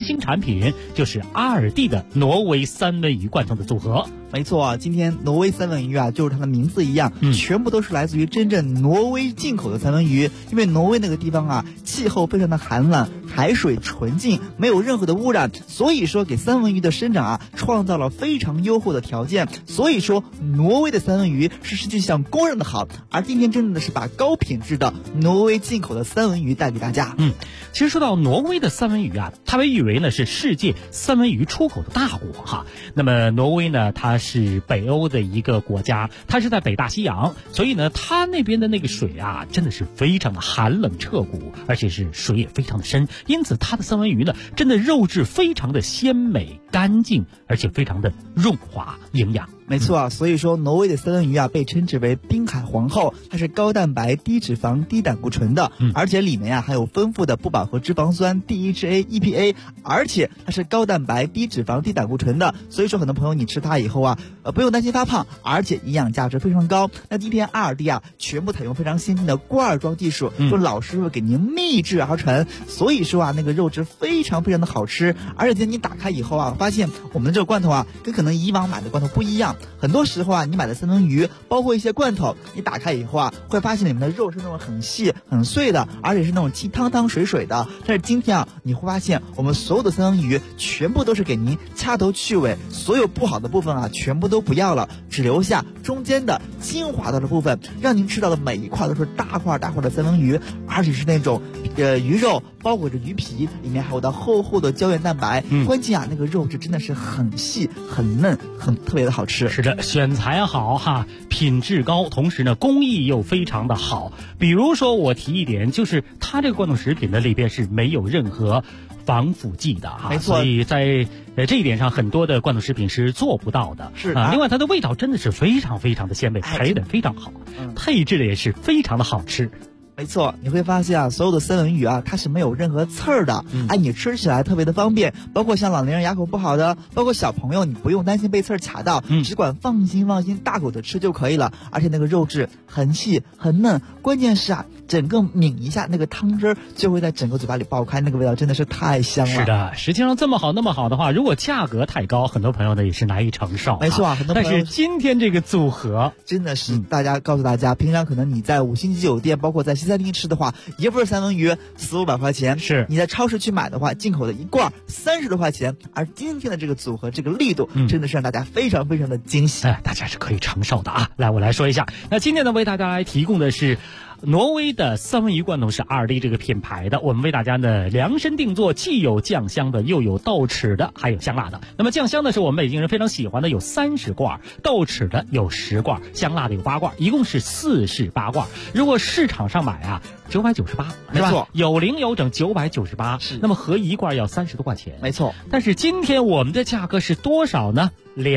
新产品，就是2D 的挪威三文鱼罐头的组合。 没错啊，今天挪威三文鱼啊，就是它的名字一样，全部都是来自于真正挪威进口的三文鱼。因为挪威那个地方啊，气候非常的寒冷，海水纯净，没有任何的污染，所以说给三文鱼的生长啊，创造了非常优厚的条件。所以说，挪威的三文鱼是世界上公认的好。而今天真正的是把高品质的挪威进口的三文鱼带给大家。 其实说到挪威的三文鱼啊，它被誉为呢是世界三文鱼出口的大国哈。那么挪威呢，它是北欧的一个国家，它是在北大西洋，所以呢，它那边的那个水啊，真的是非常的寒冷彻骨，而且是水也非常的深，因此它的三文鱼呢，真的肉质非常的鲜美干净，而且非常的润滑营养。 没错啊，所以说挪威的三文鱼啊被称之为滨海皇后，它是高蛋白、低脂肪、低胆固醇的，而且里面啊含有丰富的不饱和脂肪酸 DHA、EPA， 而且它是高蛋白、低脂肪、低胆固醇的，所以说很多朋友你吃它以后啊，不用担心发胖，而且营养价值非常高。那今天2D啊全部采用非常先进的罐装技术，用老师傅给您秘制而成，所以说啊那个肉质非常非常的好吃，而且今天你打开以后啊，发现我们的这个罐头啊跟可能以往买的罐头不一样。很多时候啊，你买的三文鱼，包括一些罐头，你打开以后啊，会发现里面的肉是那种很细、很碎的，而且是那种既汤汤水水的。但是今天啊，你会发现我们所有的三文鱼全部都是给您掐头去尾，所有不好的部分啊，全部都不要了，只留下中间的精华的部分，让您吃到的每一块都是大块大块的三文鱼，而且是那种鱼肉包裹着鱼皮，里面还有的厚厚的胶原蛋白。关键啊，那个肉质真的是很细、很嫩、特别的好吃。 是的，选材好哈，品质高，同时呢工艺又非常的好。比如说我提一点，就是它这个罐头食品的里边是没有任何防腐剂的哈， 没错。 所以在这一点上，很多的罐头食品是做不到的。 是啊， 另外它的味道真的是非常非常的鲜美，配的非常好，配置的也是非常的好吃。 没错，你会发现啊，所有的三文鱼啊，它是没有任何刺儿的，你吃起来特别的方便。包括像老年人牙口不好的，包括小朋友，你不用担心被刺儿卡到，只管放心大口的吃就可以了。而且那个肉质很细很嫩，关键是啊，整个抿一下那个汤汁就会在整个嘴巴里爆开，那个味道真的是太香了。 是的，实际上这么好那么好的话，如果价格太高，很多朋友呢也是难以承受。 没错啊，很多朋友。 但是今天这个组合真的是告诉大家，平常可能你在5星级酒店，包括在西餐厅吃的话，一份三文鱼400-500块钱， 是你在超市去买的话，进口的一罐30多块钱。而今天的这个组合，这个力度真的是让大家非常非常的惊喜， 大家是可以承受的啊。来，我来说一下，那今天呢为大家来提供的是挪威的三文鱼罐头，是2D 这个品牌的，我们为大家呢量身定做，既有酱香的，又有豆豉的，还有香辣的。那么酱香的是我们北京人非常喜欢的，有30罐；豆豉的有10罐；香辣的有8罐，一共是48罐。如果市场上买啊，998， 没错， 有零有整998， 是。 那么合一罐要30多块钱， 没错。 但是今天我们的价格是多少呢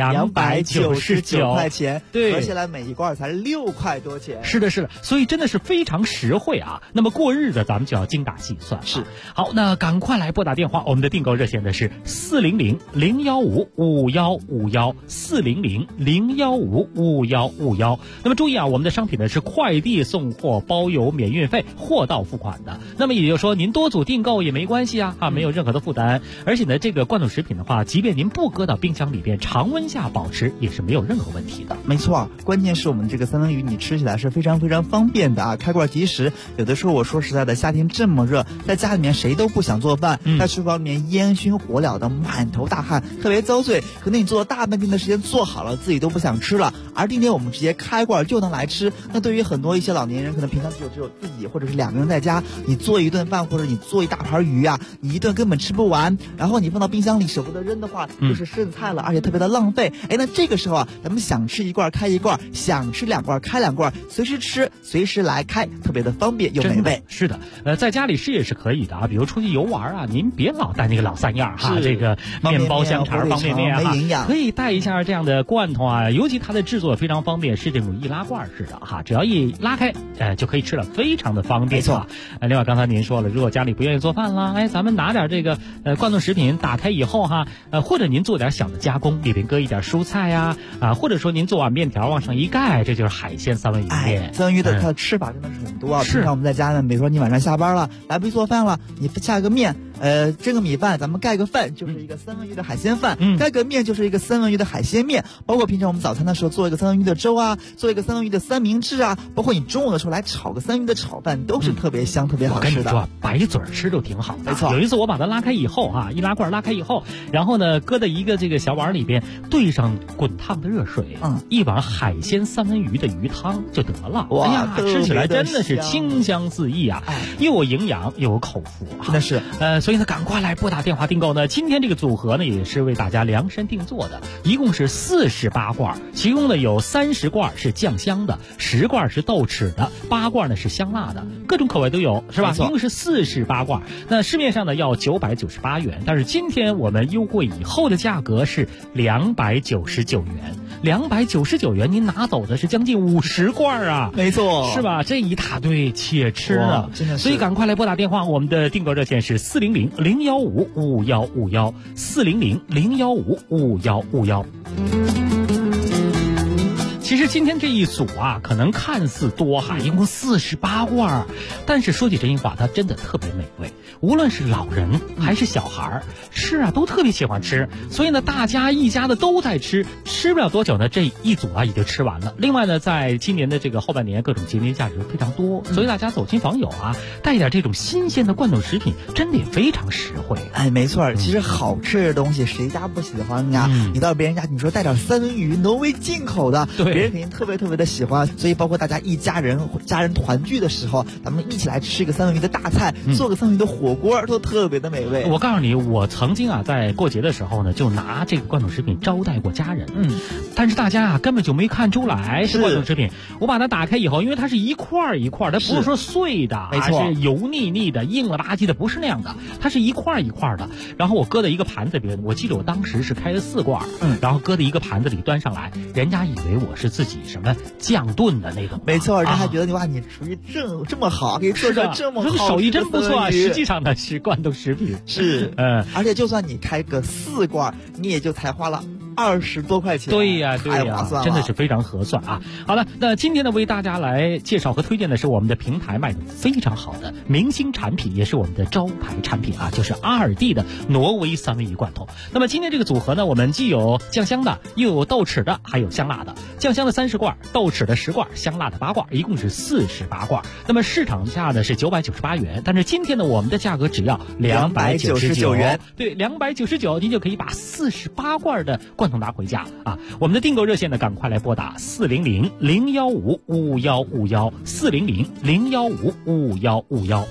？299 块钱， 对， 合起来每一罐才6块多钱。 是的，是的，所以真的是非常实惠啊。那么过日子咱们就要精打细算。 是， 好，那赶快来拨打电话，我们的订购热线的是400-015-5151，400-015-5151。那么注意啊，我们的商品呢是快递送货，包邮免运费，货到付款的。那么也就是说，您多组订购也没关系啊，没有任何的负担。而且呢，这个罐头食品的话，即便您不搁到冰箱里边，常温下保持也是没有任何问题的。 没错，关键是我们这个三文鱼你吃起来是非常非常方便的啊，开罐即食。有的时候我说实在的，夏天这么热，在家里面谁都不想做饭，在厨房里面烟熏火燎的，满头大汗，特别遭罪。可能你做了大半天的时间做好了，自己都不想吃了。而今天我们直接开罐就能来吃。那对于很多一些老年人，可能平常只有自己或者是2个人在家，你做一顿饭或者你做一大盘鱼啊，你一顿根本吃不完，然后你放到冰箱里舍不得扔的话，就是剩菜了，而且特别的浪费。那这个时候啊，咱们想吃一罐开一罐，想吃2罐开2罐，随时吃随时来开，特别的方便又美味。 是的，在家里吃也是可以的啊，比如出去游玩啊，您别老带那个老3样哈，这个面包香肠、方便面没营养， 可以带一下这样的罐头啊，尤其它的制作非常方便，是这种易拉罐式的哈，只要一拉开，就可以吃了，非常的方便。 没错。 另外刚才您说了，如果家里不愿意做饭了，咱们拿点这个罐头食品打开以后哈，或者您做点小的加工，里边搁一点蔬菜呀，或者说您做碗面条往上一盖，这就是海鲜三文鱼面。 三文鱼的它的吃法真的是很多啊。平常我们在家呢，比如说你晚上下班了，来不及做饭了，你下个面， 蒸个米饭，咱们盖个饭就是一个三文鱼的海鲜饭，盖个面就是一个三文鱼的海鲜面，包括平常我们早餐的时候做一个三文鱼的粥啊，做一个三文鱼的三明治啊，包括你中午的时候来炒个三文鱼的炒饭，都是特别香、特别好吃的。 我跟你说，白嘴吃都挺好的。 没错， 有一次我把它拉开以后易拉罐拉开以后，然后呢搁在一个这个小碗里边，兑上滚烫的热水，一碗海鲜三文鱼的鱼汤就得了。 哇， 哎呀，吃起来真的是清香四溢啊，又有营养又有口福， 真的是。 所以呢，赶快来拨打电话订购呢。今天这个组合呢，也是为大家量身定做的，一共是48罐，其中呢有30罐是酱香的，10罐是豆豉的，8罐呢是香辣的，各种口味都有，是吧？一共是48罐。那市面上呢要998元，但是今天我们优惠以后的价格是299元。299元，您拿走的是将近50罐啊！ 没错， 是吧？这一大堆且吃啊， 真的是。 所以赶快来拨打电话，我们的订购热线是400-015-5151，400-015-5151。其实今天这一组可能看似多一共48罐，但是说起真心话，它真的特别美味。无论是老人还是小孩吃都特别喜欢吃。所以呢，大家一家的都在吃，吃不了多久呢，这一组也就吃完了。另外呢，在今年的这个后半年，各种节日价值非常多，所以大家走亲访友带一点这种新鲜的罐头食品，真的也非常实惠。 哎，没错，其实好吃的东西谁家不喜欢呀？你到别人家，你说带点三文鱼，挪威进口的， 对， 别人肯定特别的喜欢。所以包括大家一家人团聚的时候，咱们一起来吃一个三文鱼的大菜，做个三文鱼的火锅，都特别的美味。 我告诉你，我曾经在过节的时候呢，就拿这个罐头食品招待过家人。但是大家根本就没看出来是罐头食品。我把它打开以后，因为它是一块一块，它不是说碎的， 没错， 是油腻腻的、硬了吧唧的，不是那样的，它是一块一块的。然后我搁在一个盘子里边，我记得我当时是开了4罐，然后搁在一个盘子里端上来，人家以为我是自己什么酱炖的那种。 没错，人家还觉得你厨艺这么好，可以做出这么好， 手艺真不错。实际上呢是罐头食品， 是而且就算你开个4罐，你也就才花了20多块钱。 对呀， 太划算了， 真的是非常合算啊！好了，那今天呢，为大家来介绍和推荐的是我们的平台卖的非常好的明星产品，也是我们的招牌产品就是阿尔蒂的挪威三文鱼罐头。那么今天这个组合呢，我们既有酱香的，又有豆豉的，还有香辣的。酱香的30罐，豆豉的10罐，香辣的8罐，一共是48罐。那么市场价呢是998元，但是今天呢，我们的价格只要299元。对，299，您就可以把48罐的罐头拿回家我们的订购热线呢，赶快来拨打400-015-5151，400-015-5151。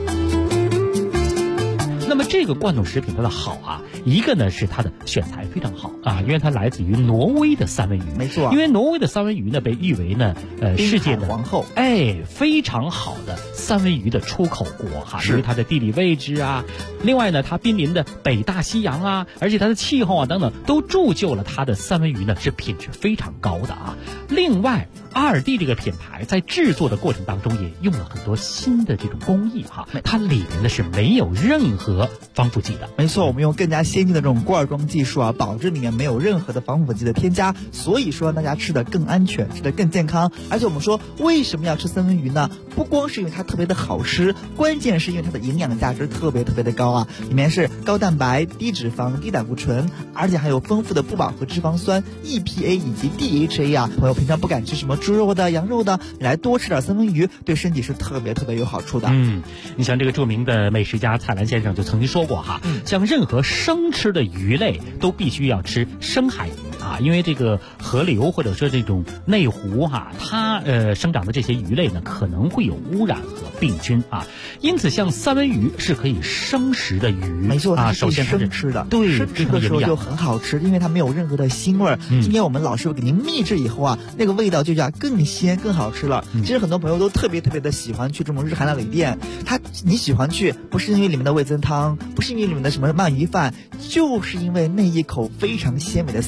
那么这个罐头食品它的好一个呢是它的选材非常好因为它来自于挪威的三文鱼。 没错， 因为挪威的三文鱼呢被誉为呢世界的皇后， 非常好的三文鱼的出口国因为它的地理位置另外呢它濒临的北大西洋而且它的气候等等都铸就了它的三文鱼呢是品质非常高的另外阿尔蒂这个品牌在制作的过程当中也用了很多新的这种工艺它里面呢是没有任何防腐剂的。 没错，我们用更加先进的这种罐装技术保证里面没有任何的防腐剂的添加，所以说大家吃的更安全，吃的更健康。而且我们说为什么要吃三文鱼呢？不光是因为它特别的好吃，关键是因为它的营养价值特别的高里面是高蛋白、低脂肪、低胆固醇，而且还有丰富的不饱和脂肪酸 EPA 以及 DHA 朋友平常不敢吃什么猪肉的、羊肉的，你来多吃点三文鱼，对身体是特别有好处的。 你像这个著名的美食家蔡澜先生就曾经说过像任何生吃的鱼类都必须要吃深海鱼因为这个河流或者说这种内湖它生长的这些鱼类呢可能会有污染和病菌因此像三文鱼是可以生食的鱼。 没错， 首先生吃的， 对， 生吃的时候就很好吃，因为它没有任何的腥味今天我们老师傅给您秘制以后那个味道就更鲜更好吃了其实很多朋友都特别的喜欢去这种日韩料理店，你喜欢去不是因为里面的味增汤，不是因为里面的什么鳗鱼饭，就是因为那一口非常鲜美的三文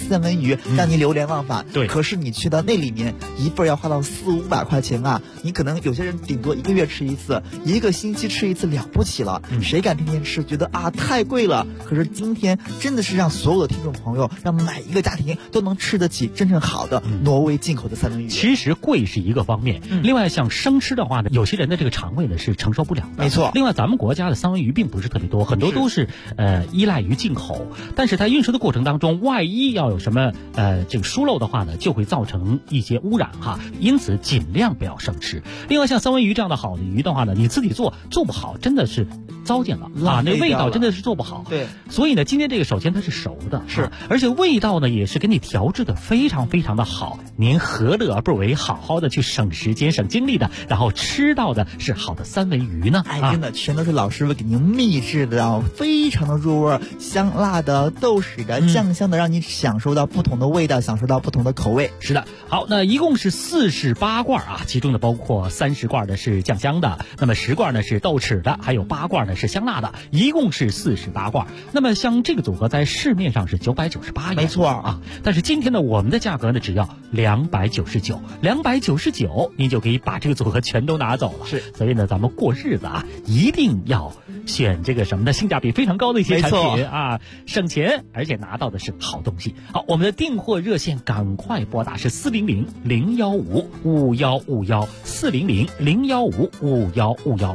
鱼，让你流连忘返。 对， 可是你去到那里面，一份要花到400-500块钱啊！你可能有些人顶多1个月吃一次，1个星期吃一次了不起了，谁敢天天吃？觉得啊太贵了。可是今天真的是让所有的听众朋友，让每一个家庭都能吃得起真正好的挪威进口的三文鱼。 其实贵是一个方面，另外像生吃的话呢，有些人的这个肠胃呢是承受不了的。 没错。 另外咱们国家的三文鱼并不是特别多，很多都是依赖于进口，但是在运输的过程当中，万一要有什么这个疏漏的话呢，就会造成一些污染哈，因此尽量不要生吃。另外像三文鱼这样的好的鱼的话呢，你自己做不好，真的是糟践了啊，那味道真的是做不好。 对， 所以呢，今天这个首先它是熟的， 是， 而且味道呢也是给你调制的非常非常的好，您何乐而不为，好好的去省时间省精力的，然后吃到的是好的三文鱼呢？ 哎，真的全都是老师傅给您秘制的啊，非常的入味，香辣的、豆豉的、酱香的，让你享受到不同的味道，享受到不同的口味。 是的，好，那一共是48罐啊，其中呢包括30罐的是酱香的，那么10罐呢是豆豉的，还有8罐呢是香辣的，一共是48罐。那么像这个组合在市面上是998元， 没错啊。但是今天呢，我们的价格呢只要299，299您就可以把这个组合全都拿走了。 是， 所以呢，咱们过日子啊，一定要选这个什么呢？性价比非常高的一些产品啊，省钱，而且拿到的是好东西。好，我们的订货热线赶快拨打是400-015-5151，400-015-5151。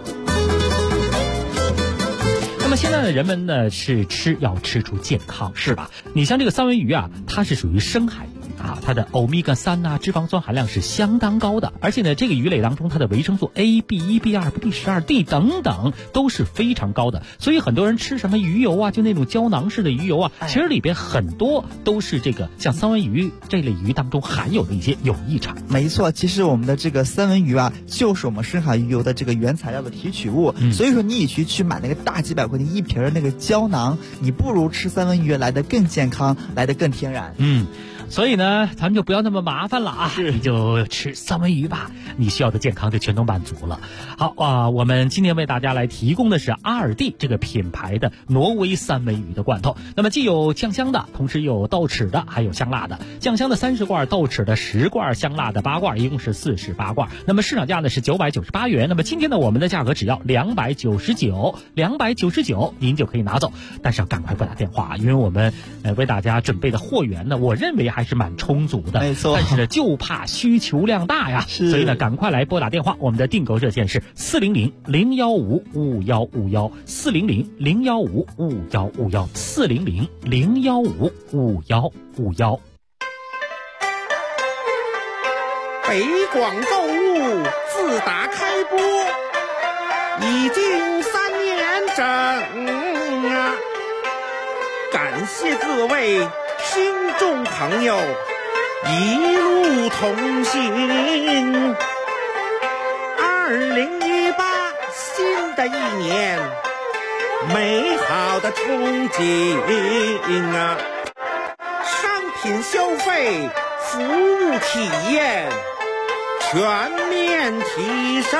那么现在的人们呢是要吃出健康，是吧？你像这个三文鱼啊，它是属于深海鱼啊，它的欧米伽3啊脂肪酸含量是相当高的，而且呢这个鱼类当中它的维生素 A、B1、B2、B12、D 等等都是非常高的，所以很多人吃什么鱼油啊，就那种胶囊式的鱼油啊，其实里边很多都是这个像三文鱼这类鱼当中含有的一些有益产。 没错，其实我们的这个三文鱼啊，就是我们深海鱼油的这个原材料的提取物，所以说你与其去买那个大几百块钱一瓶的那个胶囊，你不如吃三文鱼来得更健康，来得更天然。 所以呢，咱们就不要那么麻烦了啊，你就吃三文鱼吧，你需要的健康就全都满足了。好啊，我们今天为大家来提供的是阿尔蒂这个品牌的挪威三文鱼的罐头。那么既有酱香的，同时有豆豉的，还有香辣的。酱香的30罐，豆豉的10罐，香辣的8罐，一共是48罐。那么市场价呢是998元。那么今天呢，我们的价格只要299，299您就可以拿走。但是要赶快拨打电话，因为我们为大家准备的货源呢，我认为还是蛮充足的， 没错。 但是呢，就怕需求量大呀，所以呢，赶快来拨打电话。我们的订购热线是400-015-5151，400-015-5151，400-015-5151。 北广购物自打开播已经3年整啊，感谢各位听众朋友一路同行。2018新的一年，美好的憧憬啊！商品消费、服务体验全面提升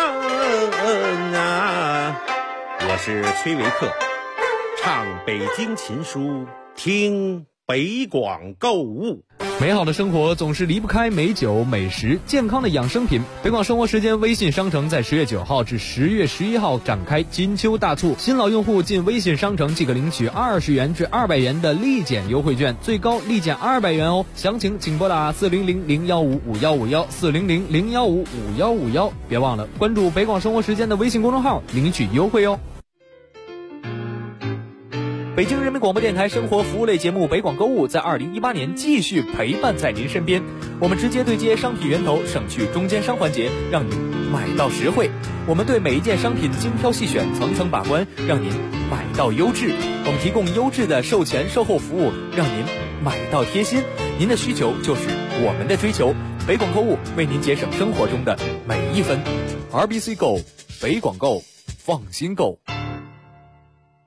啊！我是崔维克，唱北京琴书，听北广购物。 美好的生活总是离不开美酒、美食、健康的养生品。北广生活时间微信商城在10月9号至10月11号展开金秋大促，新老用户进微信商城即可领取20元至200元的立减优惠券，最高立减200元哦。详情请拨打400-015-5151，400-015-5151，别忘了关注北广生活时间的微信公众号领取优惠哦。北京人民广播电台生活服务类节目《北广购物》在2018年继续陪伴在您身边。我们直接对接商品源头，省去中间商环节，让您买到实惠。我们对每一件商品精挑细选，层层把关，让您买到优质。我们提供优质的售前售后服务，让您买到贴心。您的需求就是我们的追求。北广购物为您节省生活中的每一分。RBC Go， 北广购，放心购。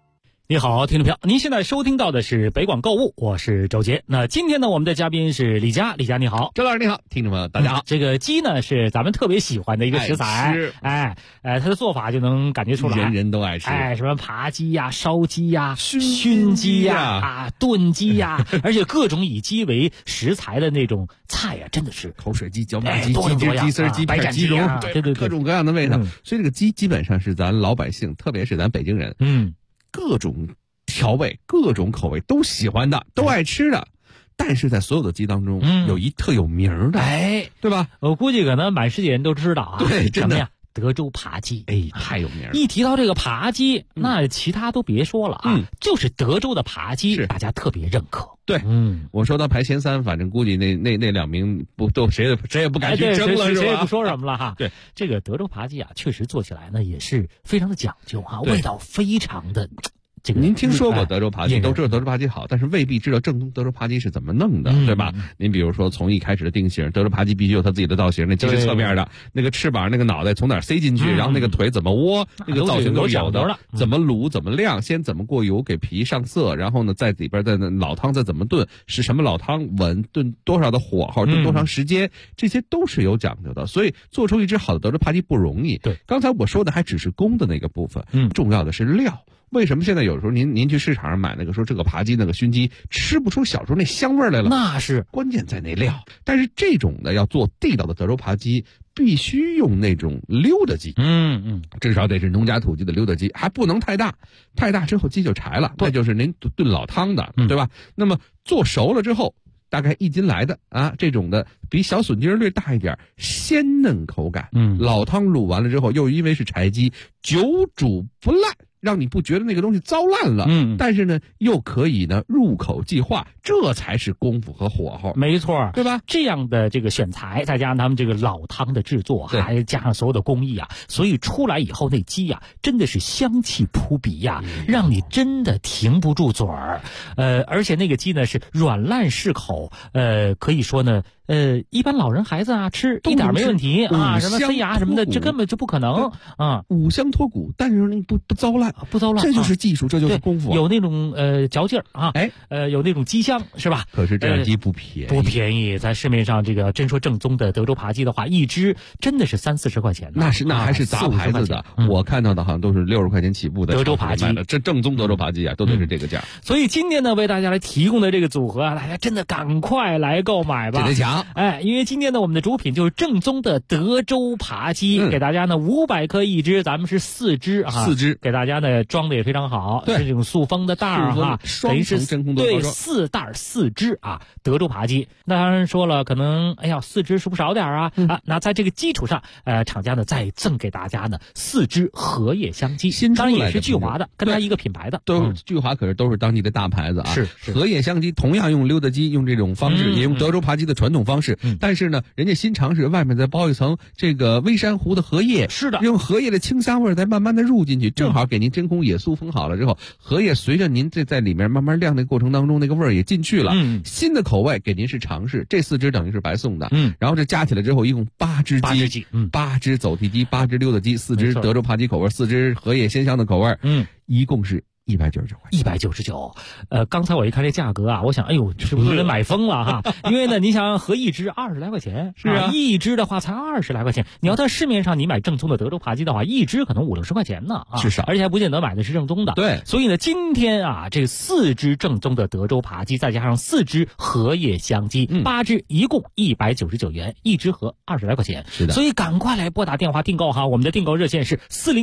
你好，听众朋友，您现在收听到的是北广购物，我是周杰。那今天呢，我们的嘉宾是李佳，李佳你好。 周老师你好，听众朋友大家好。 这个鸡呢是咱们特别喜欢的一个食材，它的做法就能感觉出来， 人人都爱吃。 什么扒鸡呀、烧鸡呀、熏鸡呀、炖鸡呀，而且各种以鸡为食材的那种菜呀，真的是口水鸡、椒麻鸡、鸡汁、 鸡丝、鸡片、鸡蓉， 对， 各种各样的味道。所以这个鸡基本上是咱老百姓，特别是咱北京人，各种调味、各种口味都喜欢的，都爱吃的。但是在所有的鸡当中，有一特有名的，对吧？ 我估计可能满世界人都知道啊。 对，真的呀，德州扒鸡， 太有名了。 一提到这个扒鸡，那其他都别说了啊，就是德州的扒鸡，大家特别认可。 对，我说他排前3，反正估计那两名不都谁也不敢去争了，是吧？ 谁也不说什么了哈。 对， 这个德州扒鸡啊，确实做起来呢也是非常的讲究哈，味道非常的。 您听说过德州扒鸡，都知道德州扒鸡好，但是未必知道正宗德州扒鸡是怎么弄的，对吧？您比如说从一开始的定型，德州扒鸡必须有它自己的造型，那鸡是侧面的，那个翅膀、那个脑袋从哪儿塞进去，然后那个腿怎么窝，那个造型都是有的。怎么卤、怎么晾，先怎么过油给皮上色，然后呢在里边那老汤再怎么炖，是什么老汤，炖多少的火候，炖多长时间，这些都是有讲究的。所以做出一只好的德州扒鸡不容易。 对， 刚才我说的还只是公的那个部分，重要的是料。为什么现在有时候您去市场上买那个说这个扒鸡那个熏鸡吃不出小时候那香味来了？ 那是关键在那料。但是这种的要做地道的德州扒鸡，必须用那种溜达鸡，至少得是农家土鸡的溜达鸡，还不能太大，太大之后鸡就柴了，那就是您炖老汤的，对吧？那么做熟了之后，大概1斤来的啊，这种的比小笋筋略大一点，鲜嫩口感。老汤卤完了之后，又因为是柴鸡，久煮不烂，让你不觉得那个东西糟烂了，但是呢，又可以呢入口即化，这才是功夫和火候。 没错， 对吧？ 这样的这个选材，再加上他们这个老汤的制作，还加上所有的工艺啊，所以出来以后那鸡啊，真的是香气扑鼻呀，让你真的停不住嘴儿。而且那个鸡呢是软烂适口，可以说呢。一般老人孩子啊吃一点没问题啊，什么塞牙什么的，这根本就不可能啊。 五香脱骨，但是你不糟烂，这就是技术，这就是功夫。 有那种嚼劲儿啊，有那种鸡香是吧？ 可是这样鸡不便宜， 在市面上这个真说正宗的德州扒鸡的话，一只真的是30-40块钱。 那还是杂牌子的，我看到的好像都是60块钱起步的德州扒鸡， 这正宗德州扒鸡啊，都得是这个价。 所以今天呢，为大家来提供的这个组合啊，大家真的赶快来购买吧， 这得抢。 因为今天呢，我们的主品就是正宗的德州扒鸡，给大家呢500克一只，咱们是4只啊，4只给大家呢装的也非常好，是这种塑封的袋儿哈，等于是真空对4袋4只啊，德州扒鸡。那当然说了，可能4只是不是少点啊？那在这个基础上，厂家呢再赠给大家呢4只荷叶香鸡，当然也是聚华的，跟它一个品牌的， 都聚华可是都是当地的大牌子啊。 是荷叶香鸡同样用溜达鸡，用这种方式，也用德州扒鸡的传统方式。但是呢，人家新尝试外面再包一层这个微珊瑚的荷叶， 是的， 用荷叶的清香味再慢慢的入进去，正好给您真空也塑封好了之后，荷叶随着您这在里面慢慢晾的过程当中，那个味儿也进去了。新的口味给您是尝试，这4只等于是白送的。然后这加起来之后，一共8只鸡，8只走地鸡，8只溜达鸡，4只德州扒鸡口味，4只荷叶鲜香的口味，一共是199块 ，199。刚才我一看这价格啊，我想，哎呦，是不是有点买疯了哈？因为呢，你想合一只20来块钱， 是啊， 一只的话才20来块钱。你要在市面上你买正宗的德州扒鸡的话，一只可能50-60块钱呢啊， 至少， 而且还不见得买的是正宗的。 对， 所以呢，今天啊，这4只正宗的德州扒鸡，再加上4只荷叶香鸡，8只一共199元，一只合20来块钱。 是的， 所以赶快来拨打电话订购哈，我们的订购热线是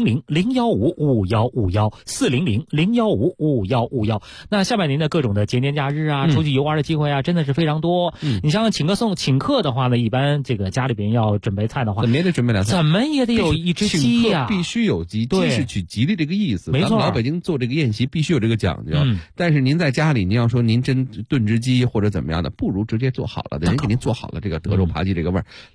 400-015-5151，400-015-5151。那下半年的各种的节年假日啊，出去游玩的机会啊，真的是非常多。你想想请客的话呢，一般这个家里边要准备菜的话， 怎么也得准备2菜， 怎么也得有一只鸡呀， 必须有鸡，鸡是取吉利这个意思。 没错， 咱们老北京做这个宴席必须有这个讲究。但是您在家里，您要说您真炖只鸡或者怎么样的，不如直接做好了的，人给您做好了这个德州扒鸡这个味儿，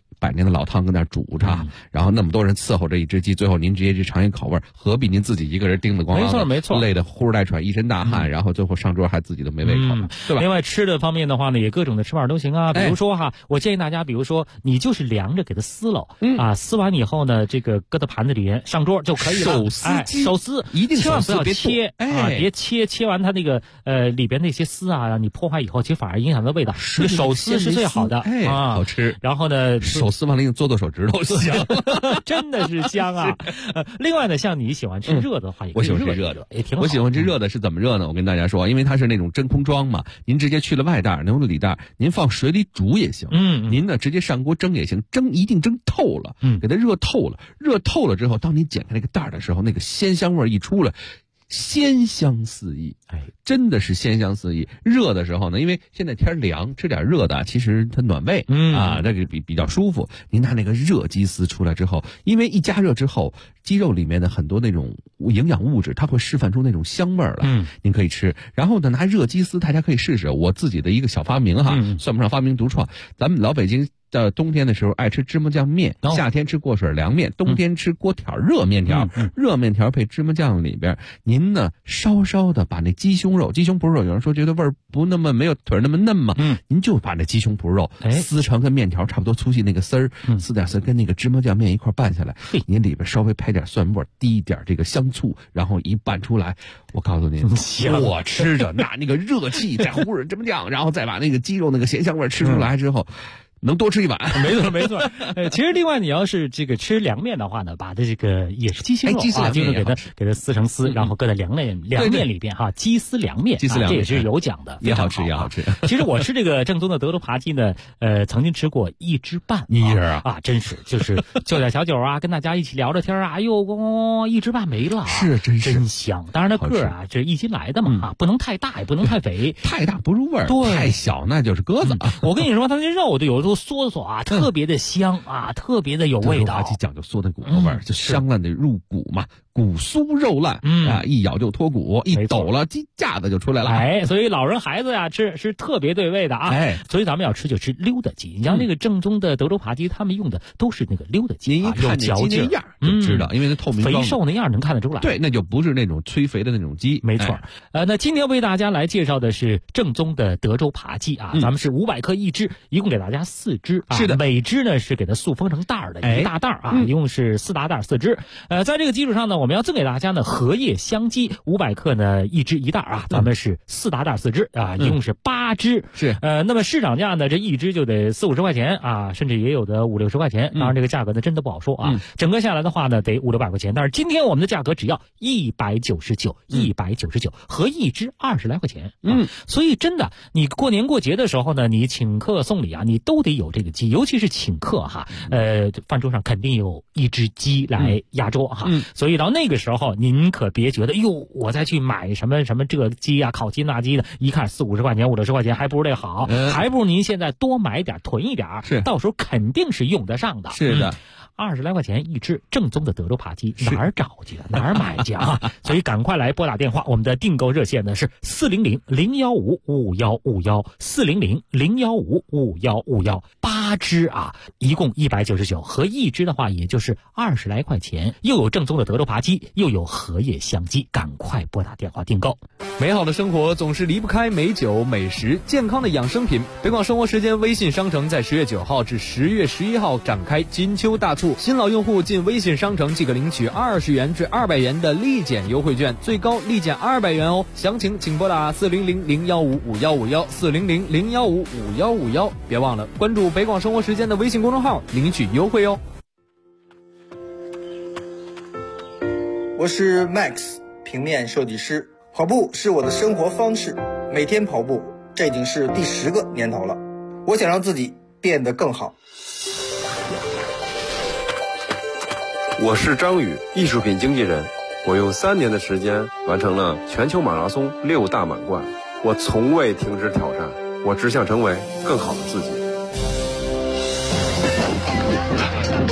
100年的老汤跟那儿煮着，然后那么多人伺候这一只鸡，最后您直接去尝一口味，何必您自己一个人叮得咣啷的， 没错， 累得呼哧带喘，一身大汗，然后最后上桌还自己都没胃口，对吧？ 另外吃的方面的话呢，也各种的吃法都行啊。比如说哈，我建议大家，比如说你就是凉着给它撕了，撕完以后呢，这个搁到盘子里面上桌就可以了。手撕一定千万不要切别切完它那个里边那些丝啊，让你破坏以后，其实反而影响到味道。手撕是最好的好吃。 然后呢， 手撕完了用做手指头香， 真的是香啊。另外呢，像你喜欢吃热的话，也我喜欢吃热的， 也挺好。 我喜欢吃热的是怎么热呢？我跟大家说，因为它是那种真空装嘛，您直接去了外袋，留了里袋，您放水里煮也行。您呢直接上锅蒸也行，蒸一定蒸透了，给它热透了。热透了之后，当你剪开那个袋的时候，那个鲜香味一出来，鲜香四溢，真的是鲜香四溢。热的时候呢，因为现在天凉，吃点热的，其实它暖胃，这个比较舒服。您拿那个热鸡丝出来之后，因为一加热之后，鸡肉里面的很多那种营养物质，它会释放出那种香味儿来，您可以吃。然后呢，拿热鸡丝，大家可以试试，我自己的一个小发明哈，算不上发明独创。咱们老北京到冬天的时候爱吃芝麻酱面，夏天吃过水凉面，冬天吃锅条热面条，热面条配芝麻酱里边，您呢稍稍的把那鸡胸脯肉，有人说觉得味儿不那么没有腿那么嫩嘛，您就把那鸡胸脯肉撕成跟面条差不多粗细那个丝儿，撕点丝跟那个芝麻酱面一块拌下来，您里边稍微拍点蒜末，滴一点这个香醋，然后一拌出来，我告诉您，我吃着那个热气再糊着芝麻酱，然后再把那个鸡肉那个咸香味吃出来之后。能多吃一碗， 没错。其实另外你要是这个吃凉面的话呢，把这个也是鸡胸肉就是给它撕成丝，然后搁在凉面里边哈，鸡丝凉面，这也是有讲的， 也好吃也好吃。 其实我吃这个正宗的德州扒鸡呢，曾经吃过1只半，真是就是就点小酒啊，跟大家一起聊着天啊，哎呦，1只半没了， 是真香。当然那个啊，这1斤来的嘛，不能太大也不能太肥， 太大不入味儿，太小那就是鸽子。 我跟你说，它那肉就有时候嗦啊，特别的香啊，特别的有味道。德州扒鸡讲究嗦的骨头味儿，就香烂的入骨嘛，骨酥肉烂，一咬就脱骨，一抖了鸡架子就出来了。 所以老人孩子呀吃是特别对味的啊。所以咱们要吃就吃溜达鸡。你像那个正宗的德州扒鸡，他们用的都是那个溜达鸡， 您一看这鸡那样就知道，因为那透明肥瘦那样能看得出来。 对，那就不是那种催肥的那种鸡。 没错。那今天为大家来介绍的是正宗的德州扒鸡啊，咱们是500克1只，一共给大家4只。 是的， 每只呢是给它塑封成袋儿的，一大袋啊，一共是4大袋4只。在这个基础上呢，我们要赠给大家呢荷叶香鸡500克呢1只1袋啊，咱们是4大袋4只啊，一共是8只。 是那么市场价呢，这1只就得40-50块钱啊，甚至也有的50-60块钱。当然这个价格呢真的不好说啊，整个下来的话呢得500-600块钱，但是今天我们的价格只要199，合1只20来块钱。所以真的，你过年过节的时候呢，你请客送礼啊，你都得有这个鸡，尤其是请客哈，饭桌上肯定有1只鸡来压桌哈，所以到那个时候您可别觉得哟，我再去买什么这鸡啊，烤鸡那鸡的，一看40-50块钱50-60块钱，还不如这好，还不如您现在多买点囤一点，到时候肯定是用得上的。 是的。 20来块钱1只正宗的德州扒鸡，哪儿找去哪儿买去啊？所以赶快来拨打电话，我们的订购热线呢是400-015-5151，400-015-5151，8只啊，一共199，合1只的话也就是20来块钱，又有正宗的德州扒鸡，又有荷叶香鸡，赶快拨打电话订购。 美好的生活总是离不开美酒、美食、健康的养生品。北广生活时间微信商城在10月9号至10月11号展开金秋大促，新老用户进微信商城即可领取20元至200元的立减优惠券，最高立减200元哦。详情请拨打400-015-5151，400-015-5151，别忘了关注北广生活时间的微信公众号领取优惠哦。 我是 Max， 平面设计师。跑步是我的生活方式，每天跑步，这已经是第10个年头了。我想让自己变得更好。 我是张宇，艺术品经纪人。我用3年的时间完成了全球马拉松6大满贯。我从未停止挑战，我只想成为更好的自己。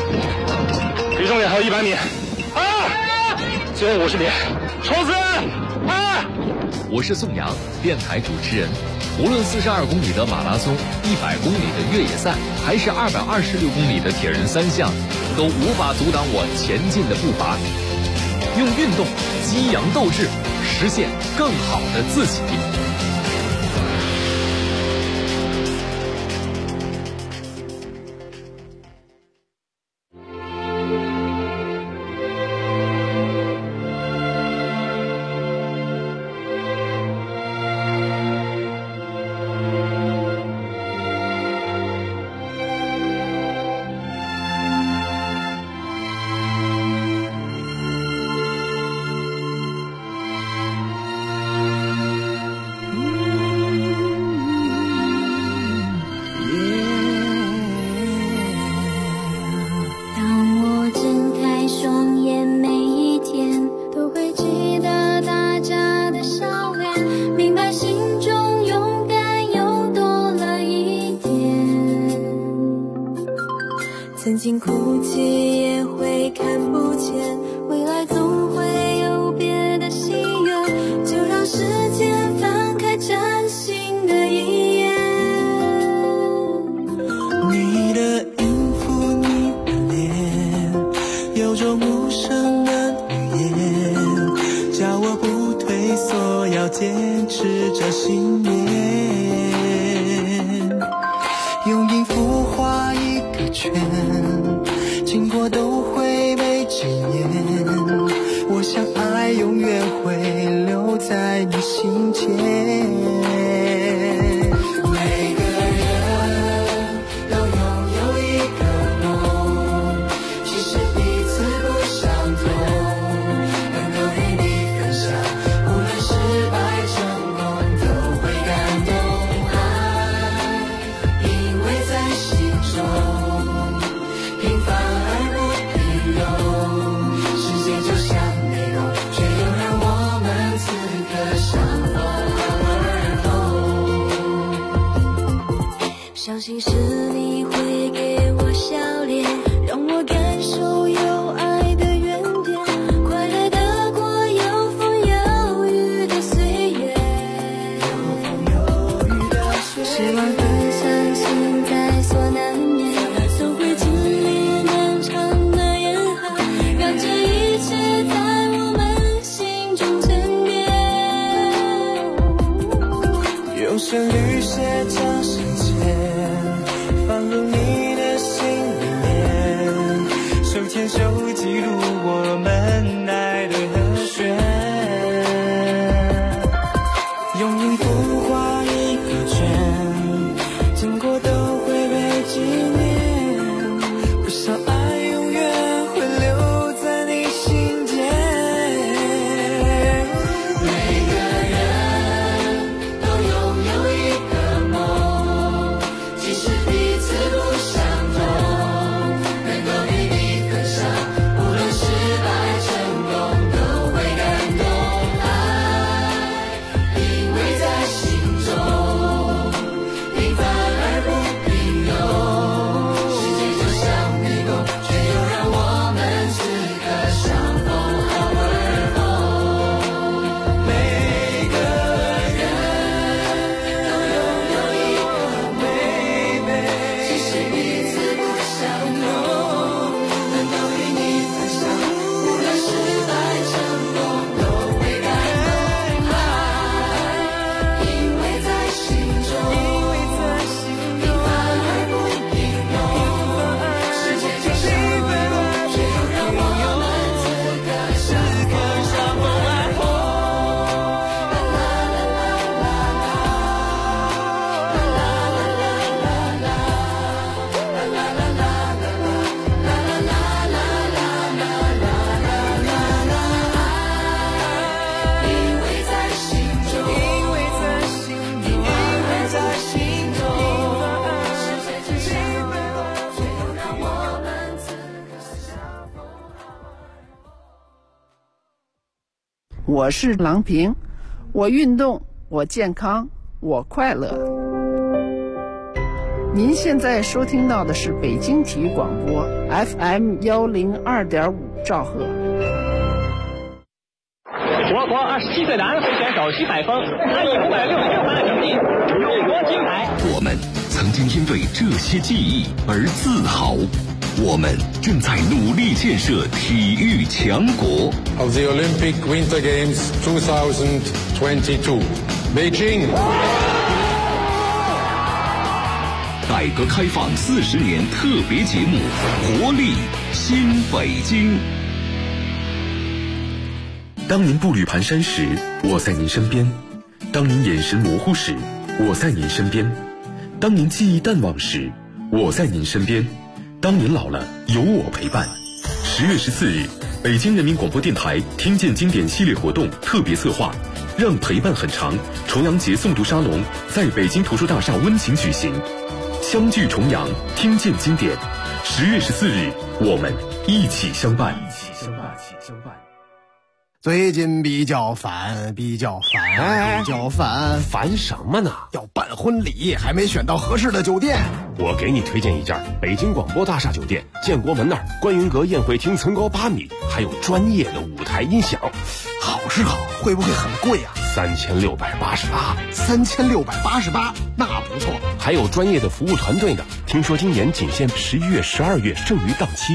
离终点还有100米，最后50米，冲刺！ 我是宋阳，电台主持人。无论42公里的马拉松、100公里的越野赛，还是226公里的铁人三项，都无法阻挡我前进的步伐。用运动激扬斗志，实现更好的自己。 曾经哭泣也会看不见，未来总会有别的心愿，就让时间翻开崭新的一页。 你的音符，你的脸，有种无声的语言，叫我不退缩，要坚持着信念。用音符画一个圈，经过都会被纪念。我想爱永远会留在你心间。每个人都拥有一个梦，其实彼此不相同，能够与你分享，无论失败成功都会感动。爱因为在心中平凡而不平庸，世界就像内容，却又让我们此刻相逢而后。 相信是你会给我笑脸，让我感受有爱的原点，快乐的过有风有雨的岁月，失望和伤心在所难免，总会经历漫长的严寒，让这一切在我们心中沉淀。 用旋律写张世界，放入你的心里面，手牵手记录我们爱的和弦，用音符画一个圈，经过都会被纪念。我想爱永远会留在你心间。每个人都拥有一个梦，即使彼此不相同，能够与你分享，无论失败成功都会感动。爱因为在心中平凡而不平庸，世界就像迷宫，却又让我们此刻相逢而后。每个人都拥有一个梦，即使彼此不相同，能够与你分享，无论失败成功都会感动。爱因为在心中平凡而不平庸，世界就像迷宫，却又让我们此刻相逢而后。因为在心中，因为在心中，世界就像迷宫，却又让我们此刻相逢。 我是郎平，我运动，我健康，我快乐。您现在收听到的是北京体育广播 FM102.5兆赫。 我 27岁的安徽选手徐海峰，他以566分的成绩勇夺金牌。 我们曾经因为这些记忆而自豪，我们正在努力建设体育强国。 Of the Olympic Winter Games 2022, Beijing。 改革开放40年特别节目《活力新北京》。当您步履蹒跚时，我在您身边；当您眼神模糊时，我在您身边；当您记忆淡忘时，我在您身边；当您老了，有我陪伴。10月14日，北京人民广播电台听见经典系列活动特别策划，让陪伴很长重阳节诵读沙龙在北京图书大厦温情举行，相聚重阳，听见经典。10月14日，我们一起相伴。 最近比较烦， 烦什么呢？ 要办婚礼，还没选到合适的酒店。 我给你推荐一家北京广播大厦酒店，建国门那儿观云阁宴会厅层高8米，还有专业的舞台音响。 好是好，会不会很贵啊 ？3688， 那不错。 还有专业的服务团队呢。听说今年仅限11月、12月剩余档期。